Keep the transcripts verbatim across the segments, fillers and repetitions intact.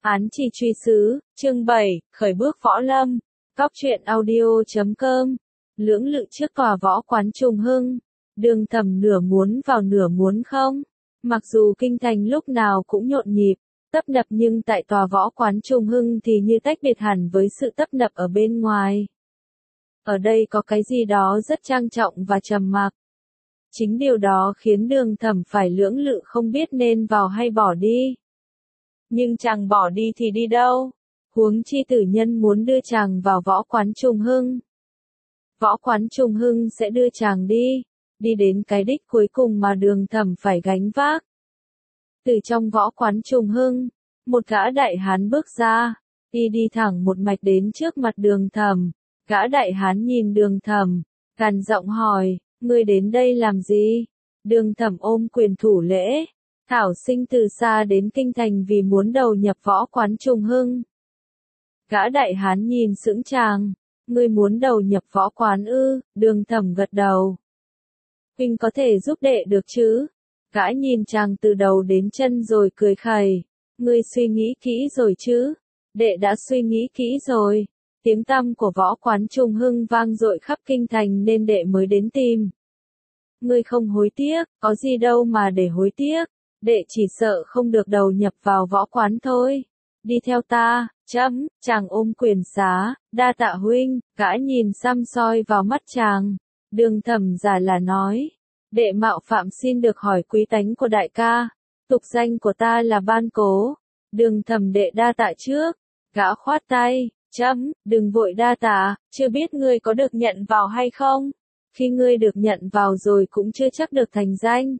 Án chỉ truy xứ, chương bảy, khởi bước võ lâm. Cóc truyện audio chấm com. Lưỡng lự trước tòa võ quán Trùng Hưng. Đường Thẩm nửa muốn vào nửa muốn không. Mặc dù kinh thành lúc nào cũng nhộn nhịp, tấp nập nhưng tại tòa võ quán Trùng Hưng thì như tách biệt hẳn với sự tấp nập ở bên ngoài. Ở đây có cái gì đó rất trang trọng và trầm mặc. Chính điều đó khiến Đường Thẩm phải lưỡng lự không biết nên vào hay bỏ đi. Nhưng chàng bỏ đi thì đi đâu? Huống chi tử nhân muốn đưa chàng vào võ quán Trùng Hưng. Võ quán Trùng Hưng sẽ đưa chàng đi, đi đến cái đích cuối cùng mà Đường Thẩm phải gánh vác. Từ trong võ quán Trùng Hưng, một gã đại hán bước ra, y đi thẳng một mạch đến trước mặt Đường Thẩm. Gã đại hán nhìn Đường Thẩm, gằn giọng hỏi, ngươi đến đây làm gì? Đường Thẩm ôm quyền thủ lễ. Thảo sinh từ xa đến kinh thành vì muốn đầu nhập võ quán Trùng Hưng. Gã đại hán nhìn sững chàng, ngươi muốn đầu nhập võ quán ư? Đường Thẩm gật đầu. Huynh có thể giúp đệ được chứ? Gã nhìn chàng từ đầu đến chân rồi cười khẩy, ngươi suy nghĩ kỹ rồi chứ? Đệ đã suy nghĩ kỹ rồi. Tiếng tăm của võ quán Trùng Hưng vang dội khắp kinh thành nên đệ mới đến tìm. Ngươi không hối tiếc, có gì đâu mà để hối tiếc. Đệ chỉ sợ không được đầu nhập vào võ quán thôi. Đi theo ta, chấm, chàng ôm quyền xá, đa tạ huynh. Gã nhìn xăm soi vào mắt chàng. Đường Thẩm giả là nói, đệ mạo phạm xin được hỏi quý tánh của đại ca. Tục danh của ta là Ban Cố. Đường Thẩm đệ đa tạ trước. Gã khoát tay, chấm, đừng vội đa tạ, chưa biết ngươi có được nhận vào hay không. Khi ngươi được nhận vào rồi cũng chưa chắc được thành danh.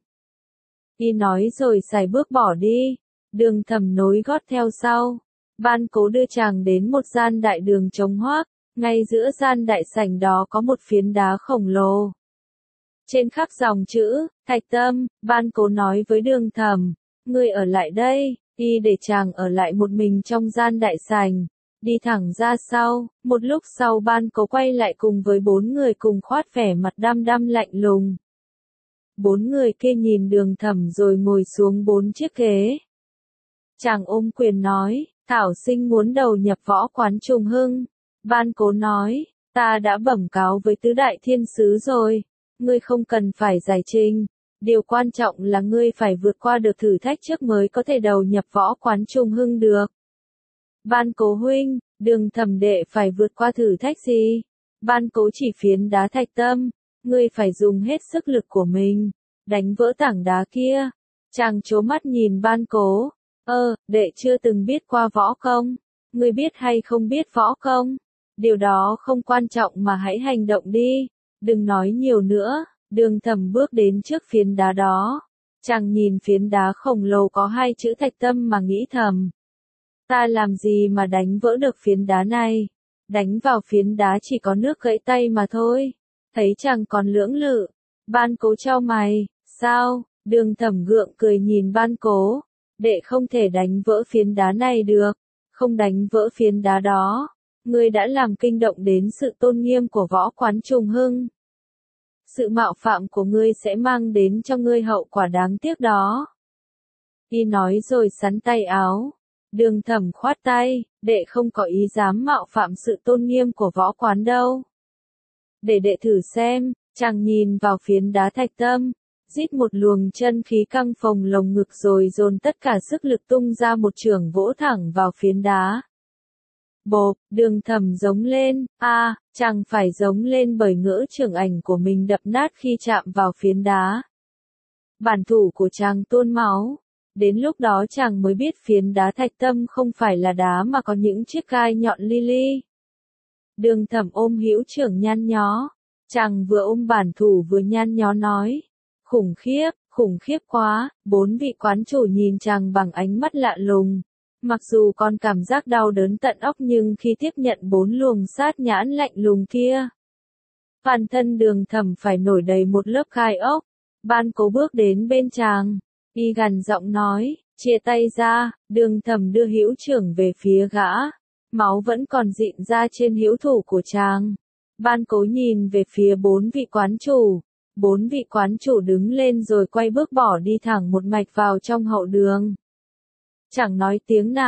Y nói rồi xài bước bỏ đi. Đường Thẩm nối gót theo sau. Ban Cố đưa chàng đến một gian đại đường trống hoác. Ngay giữa gian đại sảnh đó có một phiến đá khổng lồ. Trên khắc dòng chữ, Thạch Tâm. Ban Cố nói với Đường Thẩm, ngươi ở lại đây. Y để chàng ở lại một mình trong gian đại sảnh. Đi thẳng ra sau. Một lúc sau Ban Cố quay lại cùng với bốn người cùng khoát vẻ mặt đăm đăm lạnh lùng. Bốn người kia nhìn Đường Thẩm rồi ngồi xuống bốn chiếc ghế. Chàng ôm quyền nói, Thảo sinh muốn đầu nhập võ quán Trùng Hưng. Ban Cố nói, ta đã bẩm cáo với tứ đại thiên sứ rồi. Ngươi không cần phải giải trình. Điều quan trọng là ngươi phải vượt qua được thử thách trước mới có thể đầu nhập võ quán Trùng Hưng được. Ban Cố huynh, Đường Thẩm đệ phải vượt qua thử thách gì? Ban Cố chỉ phiến đá Thạch Tâm. Ngươi phải dùng hết sức lực của mình, đánh vỡ tảng đá kia. Chàng trố mắt nhìn Ban Cố. Ơ, đệ chưa từng biết qua võ công. Ngươi biết hay không biết võ công? Điều đó không quan trọng mà hãy hành động đi. Đừng nói nhiều nữa. Đường Thẩm bước đến trước phiến đá đó. Chàng nhìn phiến đá khổng lồ có hai chữ Thạch Tâm mà nghĩ thầm. Ta làm gì mà đánh vỡ được phiến đá này? Đánh vào phiến đá chỉ có nước gãy tay mà thôi. Thấy chàng còn lưỡng lự, Ban Cố chau mày, sao? Đường Thẩm gượng cười nhìn Ban Cố, đệ không thể đánh vỡ phiến đá này được, không đánh vỡ phiến đá đó, ngươi đã làm kinh động đến sự tôn nghiêm của võ quán Trùng Hưng. Sự mạo phạm của ngươi sẽ mang đến cho ngươi hậu quả đáng tiếc đó. Y nói rồi sắn tay áo. Đường Thẩm khoát tay, đệ không có ý dám mạo phạm sự tôn nghiêm của võ quán đâu. Để đệ thử xem. Chàng nhìn vào phiến đá Thạch Tâm, rít một luồng chân khí căng phồng lồng ngực rồi dồn tất cả sức lực tung ra một chưởng vỗ thẳng vào phiến đá. Bộp, Đường Thẩm giống lên, a, à, chàng phải giống lên bởi ngỡ chưởng ảnh của mình đập nát khi chạm vào phiến đá. Bản thủ của chàng tuôn máu. Đến lúc đó chàng mới biết phiến đá Thạch Tâm không phải là đá mà có những chiếc gai nhọn li li. Đường Thẩm ôm hữu chưởng nhăn nhó. Chàng vừa ôm bản thủ vừa nhăn nhó nói. Khủng khiếp, khủng khiếp quá. Bốn vị quán chủ nhìn chàng bằng ánh mắt lạ lùng. Mặc dù còn cảm giác đau đớn tận óc nhưng khi tiếp nhận bốn luồng sát nhãn lạnh lùng kia, toàn thân Đường Thẩm phải nổi đầy một lớp gai ốc. Ban Cố bước đến bên chàng. Y gằn giọng nói, chia tay ra. Đường Thẩm đưa hữu chưởng về phía gã. Máu vẫn còn rịn ra trên hữu thủ của chàng. Ban Cố nhìn về phía bốn vị quán chủ. Bốn vị quán chủ đứng lên rồi quay bước bỏ đi thẳng một mạch vào trong hậu đường. Chẳng nói tiếng nào,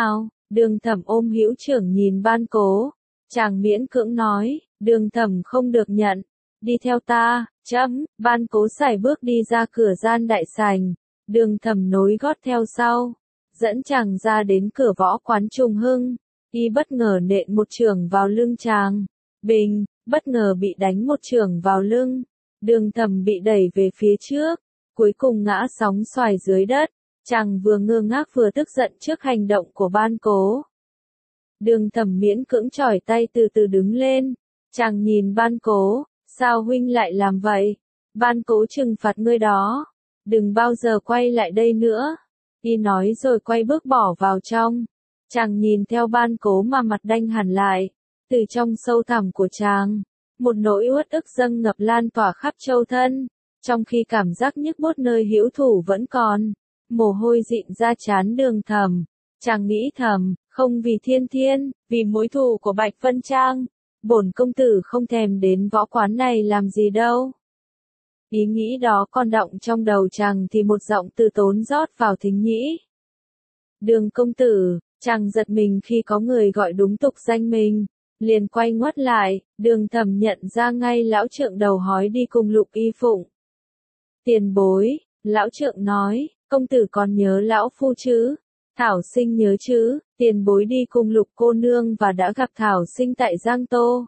Đường Thẩm ôm hữu trưởng nhìn Ban Cố, chàng miễn cưỡng nói, Đường Thẩm không được nhận, đi theo ta, chấm, Ban Cố sải bước đi ra cửa gian đại sảnh, Đường Thẩm nối gót theo sau, dẫn chàng ra đến cửa võ quán Trùng Hưng, y bất ngờ nện một chưởng vào lưng chàng, bình, bất ngờ bị đánh một chưởng vào lưng, Đường Thẩm bị đẩy về phía trước, cuối cùng ngã sóng xoài dưới đất, chàng vừa ngơ ngác vừa tức giận trước hành động của Ban Cố. Đường Thẩm miễn cưỡng chỏi tay từ từ đứng lên, chàng nhìn Ban Cố, sao huynh lại làm vậy? Ban Cố trừng phạt ngươi đó, đừng bao giờ quay lại đây nữa. Y nói rồi quay bước bỏ vào trong, chàng nhìn theo Ban Cố mà mặt đanh hẳn lại, từ trong sâu thẳm của chàng, một nỗi uất ức dâng ngập lan tỏa khắp châu thân, trong khi cảm giác nhức buốt nơi hữu thủ vẫn còn. Mồ hôi dịn ra trán Đường Thẩm, chàng nghĩ thầm, không vì Thiên Thiên, vì mối thù của Bạch Vân Trang, bổn công tử không thèm đến võ quán này làm gì đâu. Ý nghĩ đó còn đọng trong đầu chàng thì một giọng từ tốn rót vào thính nhĩ. Đường công tử, chàng giật mình khi có người gọi đúng tục danh mình, liền quay ngoắt lại, Đường Thẩm nhận ra ngay lão trượng đầu hói đi cùng Lục Y Phụng. Tiền bối, lão trượng nói, công tử còn nhớ lão phu chứ? Thảo Sinh nhớ chứ, tiền bối đi cùng Lục cô nương và đã gặp Thảo Sinh tại Giang Tô.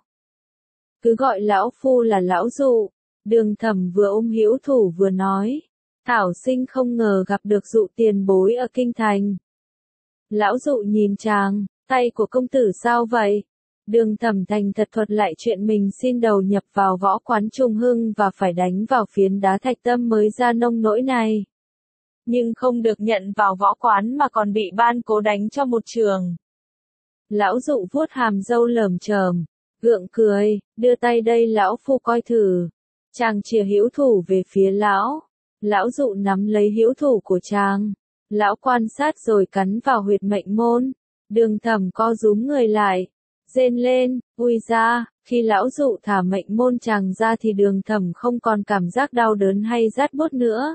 Cứ gọi lão phu là lão Dụ. Đường Thẩm vừa ôm hữu thủ vừa nói, Thảo Sinh không ngờ gặp được Dụ tiền bối ở kinh thành. Lão Dụ nhìn chàng, tay của công tử sao vậy? Đường Thẩm thành thật thuật lại chuyện mình xin đầu nhập vào võ quán Trùng Hưng và phải đánh vào phiến đá Thạch Tâm mới ra nông nỗi này. Nhưng không được nhận vào võ quán mà còn bị Ban Cố đánh cho một trường. Lão Dụ vuốt hàm râu lởm chởm, gượng cười, đưa tay đây lão phu coi thử. Chàng chìa hữu thủ về phía lão. Lão Dụ nắm lấy hữu thủ của chàng. Lão quan sát rồi cắn vào huyệt mệnh môn. Đường Thẩm co rúm người lại, rên lên, ui ra, khi lão Dụ thả mệnh môn chàng ra thì Đường Thẩm không còn cảm giác đau đớn hay rát buốt nữa.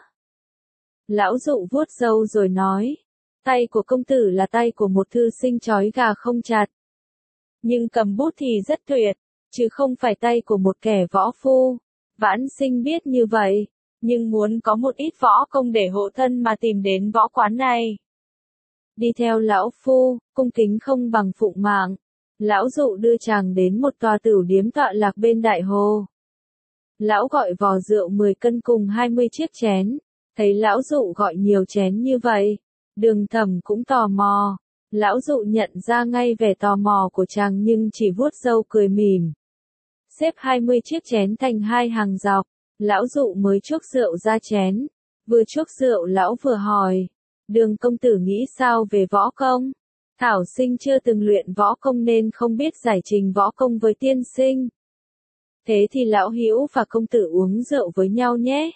Lão Dụ vuốt râu rồi nói, tay của công tử là tay của một thư sinh trói gà không chặt. Nhưng cầm bút thì rất tuyệt, chứ không phải tay của một kẻ võ phu. Vãn Sinh biết như vậy, nhưng muốn có một ít võ công để hộ thân mà tìm đến võ quán này. Đi theo lão phu, cung kính không bằng phụng mạng. Lão Dụ đưa chàng đến một tòa tửu điếm tọa lạc bên đại hồ. Lão gọi vò rượu mười cân cùng hai mươi chiếc chén. Thấy lão Dụ gọi nhiều chén như vậy, Đường Thẩm cũng tò mò. Lão Dụ nhận ra ngay vẻ tò mò của chàng nhưng chỉ vuốt râu cười mỉm. Xếp hai mươi chiếc chén thành hai hàng dọc, lão Dụ mới chuốc rượu ra chén. Vừa chuốc rượu lão vừa hỏi, Đường công tử nghĩ sao về võ công? Thảo Sinh chưa từng luyện võ công nên không biết giải trình võ công với tiên sinh. Thế thì lão Hữu và công tử uống rượu với nhau nhé.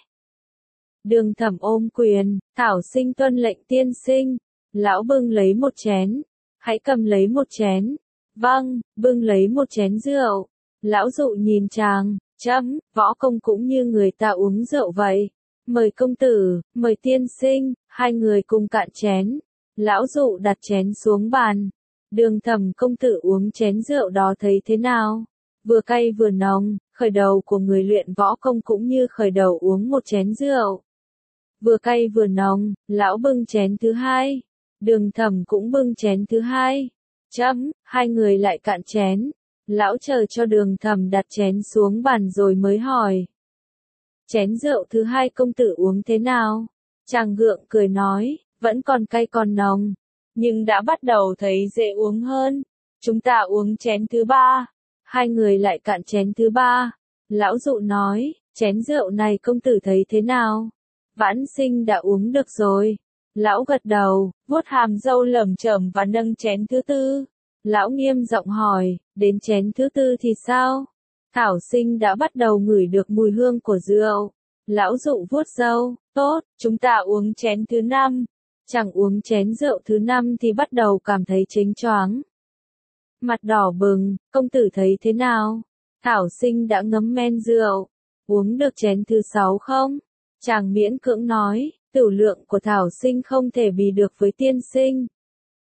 Đường Thẩm ôm quyền, Thảo Sinh tuân lệnh tiên sinh. Lão bưng lấy một chén. Hãy cầm lấy một chén. Vâng, bưng lấy một chén rượu. Lão Dụ nhìn chàng, chấm, võ công cũng như người ta uống rượu vậy. Mời công tử, mời tiên sinh, hai người cùng cạn chén. Lão Dụ đặt chén xuống bàn. Đường Thẩm công tử uống chén rượu đó thấy thế nào? Vừa cay vừa nồng, khởi đầu của người luyện võ công cũng như khởi đầu uống một chén rượu. Vừa cay vừa nồng, lão bưng chén thứ hai. Đường Thẩm cũng bưng chén thứ hai. Chấm, hai người lại cạn chén. Lão chờ cho Đường Thẩm đặt chén xuống bàn rồi mới hỏi. Chén rượu thứ hai công tử uống thế nào? Chàng gượng cười nói, vẫn còn cay còn nồng. Nhưng đã bắt đầu thấy dễ uống hơn. Chúng ta uống chén thứ ba. Hai người lại cạn chén thứ ba. Lão Dụ nói, chén rượu này công tử thấy thế nào? Vãn Sinh đã uống được rồi. Lão gật đầu, vuốt hàm râu lởm chởm và nâng chén thứ tư. Lão nghiêm giọng hỏi, đến chén thứ tư thì sao? Thảo Sinh đã bắt đầu ngửi được mùi hương của rượu. Lão Dụ vuốt râu, tốt, chúng ta uống chén thứ năm. Chẳng uống chén rượu thứ năm thì bắt đầu cảm thấy chênh choáng. Mặt đỏ bừng, công tử thấy thế nào? Thảo Sinh đã ngấm men rượu. Uống được chén thứ sáu không? Chàng miễn cưỡng nói, tửu lượng của Thảo Sinh không thể bì được với tiên sinh.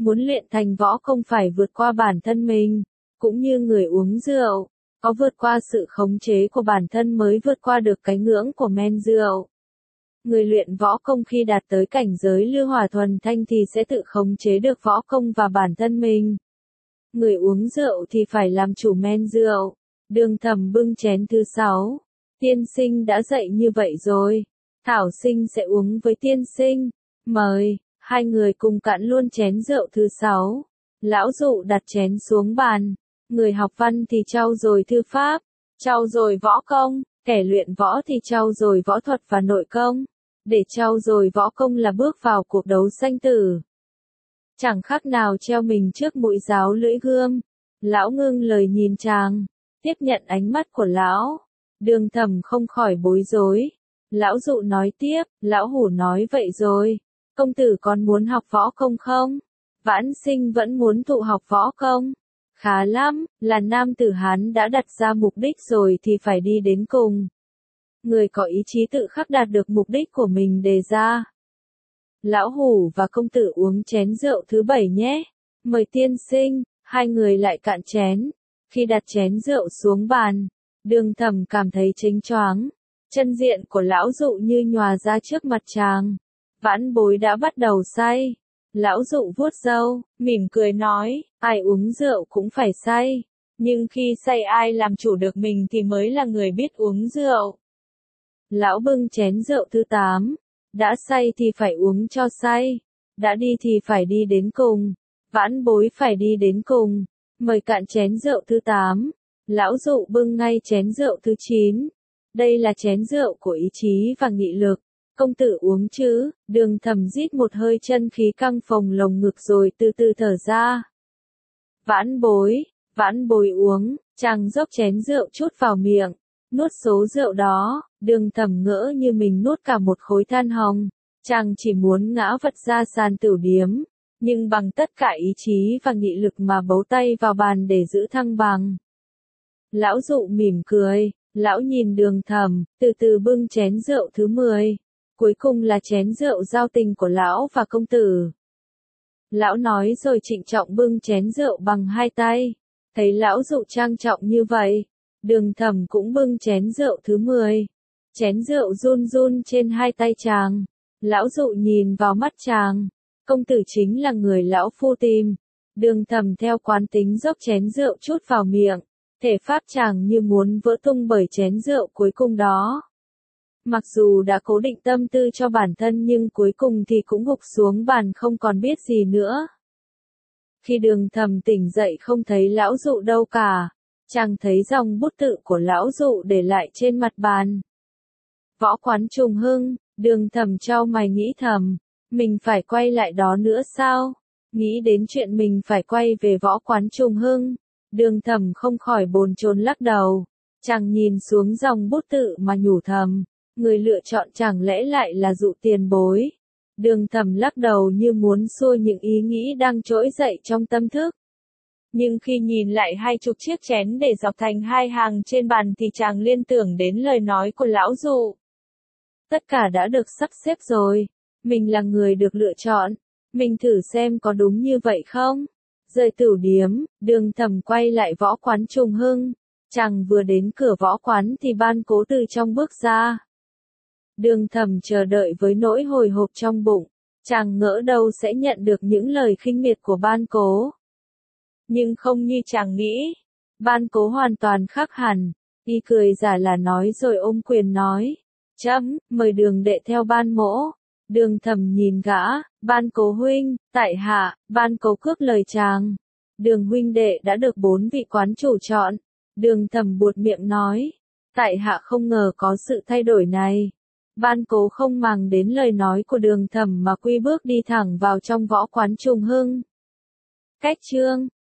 Muốn luyện thành võ công phải vượt qua bản thân mình, cũng như người uống rượu, có vượt qua sự khống chế của bản thân mới vượt qua được cái ngưỡng của men rượu. Người luyện võ công khi đạt tới cảnh giới lưu hỏa thuần thanh thì sẽ tự khống chế được võ công và bản thân mình. Người uống rượu thì phải làm chủ men rượu. Đường Thẩm bưng chén thứ sáu. Tiên sinh đã dậy như vậy rồi. Thảo sinh sẽ uống với tiên sinh. Mời, hai người cùng cạn luôn chén rượu thứ sáu. Lão dụ đặt chén xuống bàn. Người học văn thì trau dồi thư pháp, trau dồi võ công, kẻ luyện võ thì trau dồi võ thuật và nội công. Để trau dồi võ công là bước vào cuộc đấu sanh tử. Chẳng khác nào treo mình trước mũi giáo lưỡi gươm. Lão ngưng lời nhìn chàng, tiếp nhận ánh mắt của lão. Đường Thẩm không khỏi bối rối. Lão dụ nói tiếp, lão hủ nói vậy rồi. Công tử còn muốn học võ công không? Vãn sinh vẫn muốn thụ học võ công. Khá lắm, là nam tử Hán đã đặt ra mục đích rồi thì phải đi đến cùng. Người có ý chí tự khắc đạt được mục đích của mình đề ra. Lão hủ và công tử uống chén rượu thứ bảy nhé. Mời tiên sinh, hai người lại cạn chén. Khi đặt chén rượu xuống bàn, Đường Thẩm cảm thấy chênh choáng. Chân diện của lão dụ như nhòa ra trước mặt chàng. Vãn bối đã bắt đầu say. Lão dụ vuốt râu, mỉm cười nói, ai uống rượu cũng phải say. Nhưng khi say ai làm chủ được mình thì mới là người biết uống rượu. Lão bưng chén rượu thứ tám. Đã say thì phải uống cho say. Đã đi thì phải đi đến cùng. Vãn bối phải đi đến cùng. Mời cạn chén rượu thứ tám. Lão dụ bưng ngay chén rượu thứ chín. Đây là chén rượu của ý chí và nghị lực. Công tử uống chứ? Đường Thẩm rít một hơi chân khí căng phồng lồng ngực rồi từ từ thở ra. Vãn bối, vãn bối uống, chàng dốc chén rượu chút vào miệng, nuốt số rượu đó. Đường Thẩm ngỡ như mình nuốt cả một khối than hồng. Chàng chỉ muốn ngã vật ra sàn tửu điếm, nhưng bằng tất cả ý chí và nghị lực mà bấu tay vào bàn để giữ thăng bằng. Lão dụ mỉm cười, lão nhìn Đường Thẩm, từ từ bưng chén rượu thứ mười. Cuối cùng là chén rượu giao tình của lão và công tử. Lão nói rồi trịnh trọng bưng chén rượu bằng hai tay. Thấy lão dụ trang trọng như vậy, Đường Thẩm cũng bưng chén rượu thứ mười. Chén rượu run run trên hai tay chàng. Lão dụ nhìn vào mắt chàng. Công tử chính là người lão phu tìm. Đường Thẩm theo quán tính dốc chén rượu chút vào miệng. Thể pháp chàng như muốn vỡ tung bởi chén rượu cuối cùng đó. Mặc dù đã cố định tâm tư cho bản thân nhưng cuối cùng thì cũng gục xuống bàn không còn biết gì nữa. Khi Đường Thẩm tỉnh dậy không thấy lão dụ đâu cả. Chàng thấy dòng bút tự của lão dụ để lại trên mặt bàn. Võ quán Trùng Hưng. Đường Thẩm chau mày nghĩ thầm. Mình phải quay lại đó nữa sao? Nghĩ đến chuyện mình phải quay về võ quán Trùng Hưng. Đường Thẩm không khỏi bồn chồn lắc đầu. Chàng nhìn xuống dòng bút tự mà nhủ thầm. Người lựa chọn chẳng lẽ lại là dụ tiền bối. Đường Thẩm lắc đầu như muốn xua những ý nghĩ đang trỗi dậy trong tâm thức. Nhưng khi nhìn lại hai chục chiếc chén để dọc thành hai hàng trên bàn thì chàng liên tưởng đến lời nói của lão dụ. Tất cả đã được sắp xếp rồi. Mình là người được lựa chọn. Mình thử xem có đúng như vậy không? Rời tửu điếm, Đường Thẩm quay lại võ quán Trùng Hưng. Chàng vừa đến cửa võ quán thì Ban Cố từ trong bước ra. Đường Thẩm chờ đợi với nỗi hồi hộp trong bụng. Chàng ngỡ đâu sẽ nhận được những lời khinh miệt của Ban Cố. Nhưng không như chàng nghĩ. Ban Cố hoàn toàn khác hẳn. Y cười giả là nói rồi ôm quyền nói. Chấm, mời Đường đệ theo Ban mỗ. Đường Thẩm nhìn gã, Ban Cố huynh, tại hạ. Ban Cố cướp lời chàng. Đường huynh đệ đã được bốn vị quán chủ chọn. Đường Thẩm buột miệng nói. Tại hạ không ngờ có sự thay đổi này. Ban Cố không màng đến lời nói của Đường Thẩm mà quy bước đi thẳng vào trong võ quán Trùng Hưng. Cách chương